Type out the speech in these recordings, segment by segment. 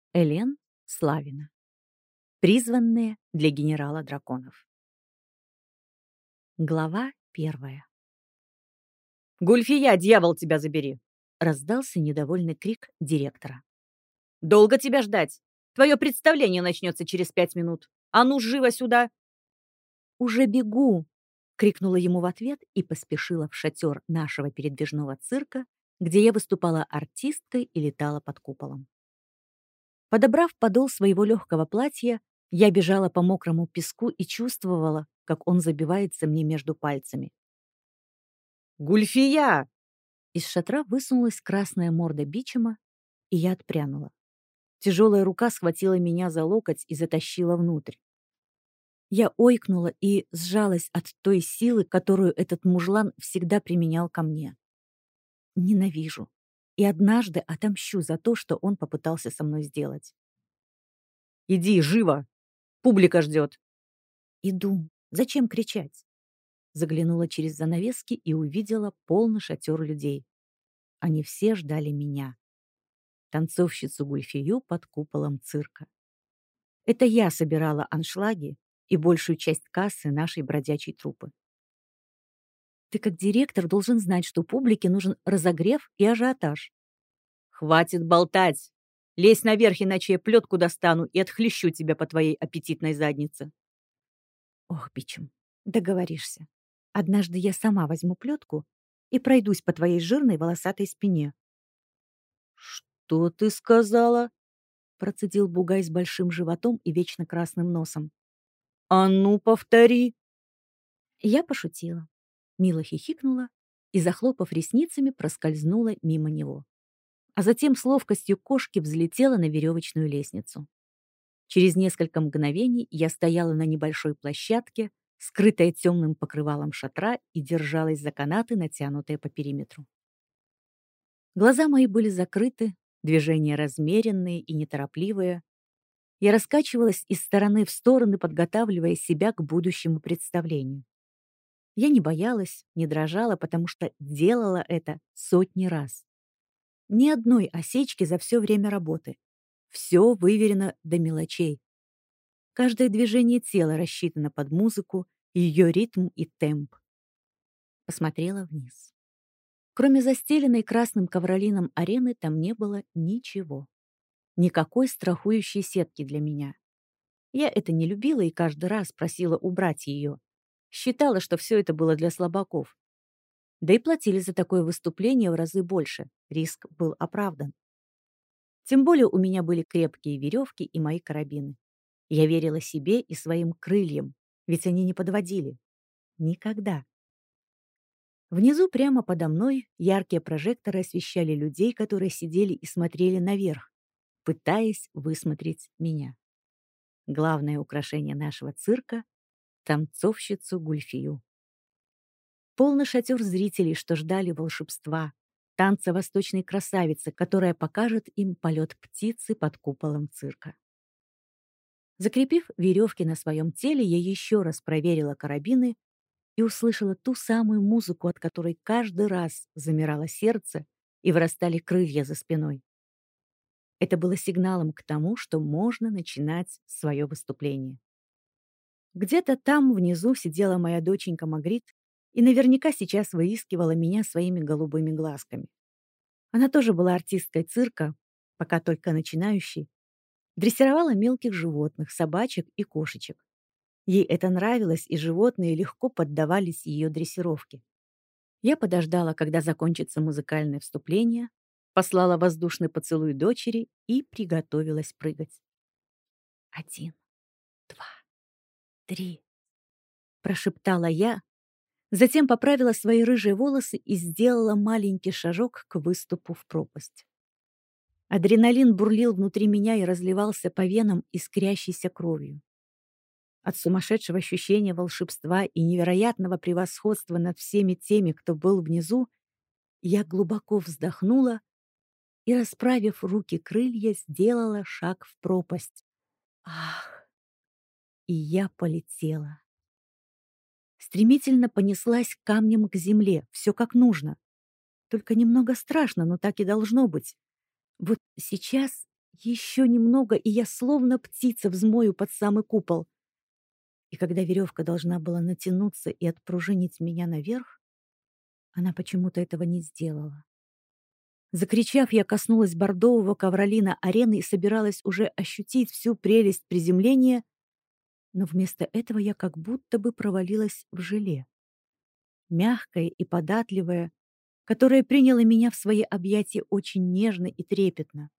Элен Славина. Призванные для генерала драконов. Глава 1. «Гульфия, дьявол, тебя забери!» Раздался недовольный крик директора. «Долго тебя ждать? Твое представление начнется через 5 минут. А ну, живо сюда!» «Уже бегу!» — крикнула ему в ответ и поспешила в шатер нашего передвижного цирка, где я выступала артисткой и летала под куполом. Подобрав подол своего легкого платья, я бежала по мокрому песку и чувствовала, как он забивается мне между пальцами. «Гульфия!» Из шатра высунулась красная морда Бичема, и я отпрянула. Тяжелая рука схватила меня за локоть и затащила внутрь. Я ойкнула и сжалась от той силы, которую этот мужлан всегда применял ко мне. Ненавижу. И однажды отомщу за то, что он попытался со мной сделать. «Иди, живо! Публика ждет!» Иду. Зачем кричать? Заглянула через занавески и увидела полный шатер людей. Они все ждали меня. Танцовщицу Гульфию под куполом цирка. Это я собирала аншлаги и большую часть кассы нашей бродячей труппы. Ты как директор должен знать, что публике нужен разогрев и ажиотаж. «Хватит болтать! Лезь наверх, иначе я плетку достану и отхлещу тебя по твоей аппетитной заднице!» Ох, Бичем, договоришься. Однажды я сама возьму плетку и пройдусь по твоей жирной волосатой спине. «Что ты сказала?» Процедил бугай с большим животом и вечно красным носом. «А ну, повтори!» Я пошутила, мило хихикнула и, захлопав ресницами, проскользнула мимо него. А затем с ловкостью кошки взлетела на веревочную лестницу. Через несколько мгновений я стояла на небольшой площадке, скрытая темным покрывалом шатра, и держалась за канаты, натянутые по периметру. Глаза мои были закрыты, движения размеренные и неторопливые. Я раскачивалась из стороны в сторону, подготавливая себя к будущему представлению. Я не боялась, не дрожала, потому что делала это сотни раз. Ни одной осечки за все время работы. Все выверено до мелочей. Каждое движение тела рассчитано под музыку, ее ритм и темп. Посмотрела вниз. Кроме застеленной красным ковролином арены, там не было ничего. Никакой страхующей сетки для меня. Я это не любила и каждый раз просила убрать ее. Считала, что все это было для слабаков. Да и платили за такое выступление в разы больше. Риск был оправдан. Тем более у меня были крепкие веревки и мои карабины. Я верила себе и своим крыльям, ведь они не подводили. Никогда. Внизу, прямо подо мной, яркие прожекторы освещали людей, которые сидели и смотрели наверх, пытаясь высмотреть меня. Главное украшение нашего цирка — танцовщицу Гульфию. Полный шатер зрителей, что ждали волшебства, танца восточной красавицы, которая покажет им полет птицы под куполом цирка. Закрепив веревки на своем теле, я еще раз проверила карабины и услышала ту самую музыку, от которой каждый раз замирало сердце и вырастали крылья за спиной. Это было сигналом к тому, что можно начинать свое выступление. Где-то там внизу сидела моя доченька Магрит и наверняка сейчас выискивала меня своими голубыми глазками. Она тоже была артисткой цирка, пока только начинающей, дрессировала мелких животных, собачек и кошечек. Ей это нравилось, и животные легко поддавались ее дрессировке. Я подождала, когда закончится музыкальное вступление, послала воздушный поцелуй дочери и приготовилась прыгать. 1, 2, 3, прошептала я, затем поправила свои рыжие волосы и сделала маленький шажок к выступу в пропасть. Адреналин бурлил внутри меня и разливался по венам искрящейся кровью. От сумасшедшего ощущения волшебства и невероятного превосходства над всеми теми, кто был внизу, я глубоко вздохнула и, расправив руки крылья, сделала шаг в пропасть. Ах! И я полетела. Стремительно понеслась камнем к земле, все как нужно. Только немного страшно, но так и должно быть. Вот сейчас Еще немного, и я словно птица взмою под самый купол. И когда веревка должна была натянуться и отпружинить меня наверх, она почему-то этого не сделала. Закричав, я коснулась бордового ковролина арены и собиралась уже ощутить всю прелесть приземления, но вместо этого я как будто бы провалилась в желе. Мягкое и податливое, которое приняло меня в свои объятия очень нежно и трепетно.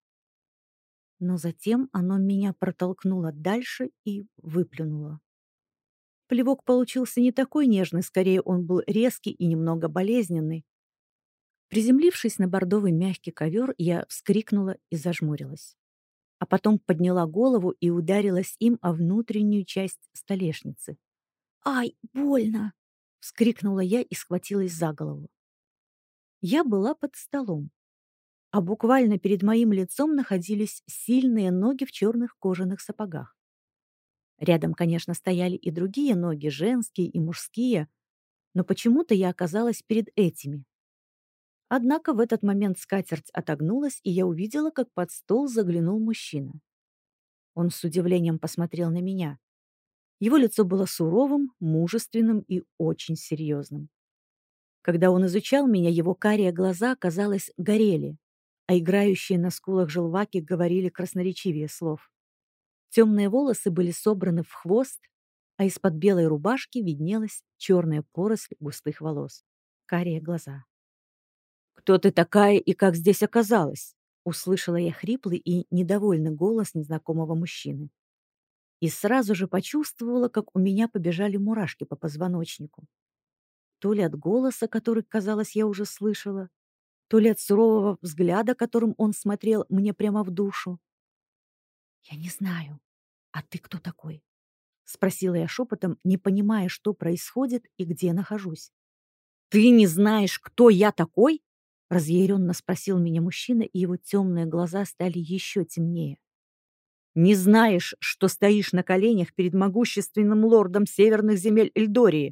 Но затем оно меня протолкнуло дальше и выплюнуло. Плевок получился не такой нежный, скорее он был резкий и немного болезненный. Приземлившись на бордовый мягкий ковер, я вскрикнула и зажмурилась. А потом подняла голову и ударилась им о внутреннюю часть столешницы. «Ай, больно!» — вскрикнула я и схватилась за голову. Я была под столом, а буквально перед моим лицом находились сильные ноги в черных кожаных сапогах. Рядом, конечно, стояли и другие ноги, женские и мужские, но почему-то я оказалась перед этими. Однако в этот момент скатерть отогнулась, и я увидела, как под стол заглянул мужчина. Он с удивлением посмотрел на меня. Его лицо было суровым, мужественным и очень серьезным. Когда он изучал меня, его карие глаза, казалось, горели, а играющие на скулах желваки говорили красноречивее слов. Темные волосы были собраны в хвост, а из-под белой рубашки виднелась черная поросль густых волос. Карие глаза. «Кто ты такая и как здесь оказалась?» Услышала я хриплый и недовольный голос незнакомого мужчины. И сразу же почувствовала, как у меня побежали мурашки по позвоночнику. То ли от голоса, который, казалось, я уже слышала, то ли от сурового взгляда, которым он смотрел мне прямо в душу. «Я не знаю. А ты кто такой?» — спросила я шепотом, не понимая, что происходит и где нахожусь. «Ты не знаешь, кто я такой?» — разъяренно спросил меня мужчина, и его темные глаза стали еще темнее. «Не знаешь, что стоишь на коленях перед могущественным лордом северных земель Эльдории?»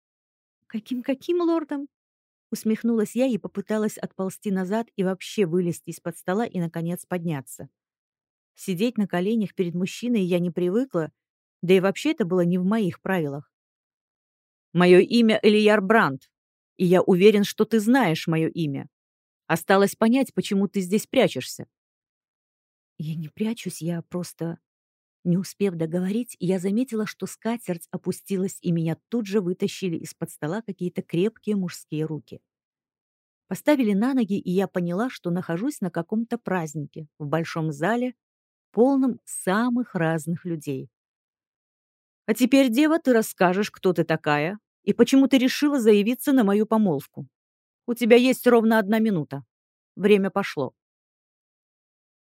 «Каким лордом?» — усмехнулась я и попыталась отползти назад и вообще вылезти из-под стола и, наконец, подняться. Сидеть на коленях перед мужчиной я не привыкла, да и вообще это было не в моих правилах. «Мое имя Элияр Брандт, и я уверен, что ты знаешь мое имя. Осталось понять, почему ты здесь прячешься». «Я не прячусь, я просто...» Не успев договорить, я заметила, что скатерть опустилась, и меня тут же вытащили из-под стола какие-то крепкие мужские руки. Поставили на ноги, и я поняла, что нахожусь на каком-то празднике в большом зале, полном самых разных людей. «А теперь, дева, ты расскажешь, кто ты такая и почему ты решила заявиться на мою помолвку. У тебя есть ровно 1 минута. Время пошло».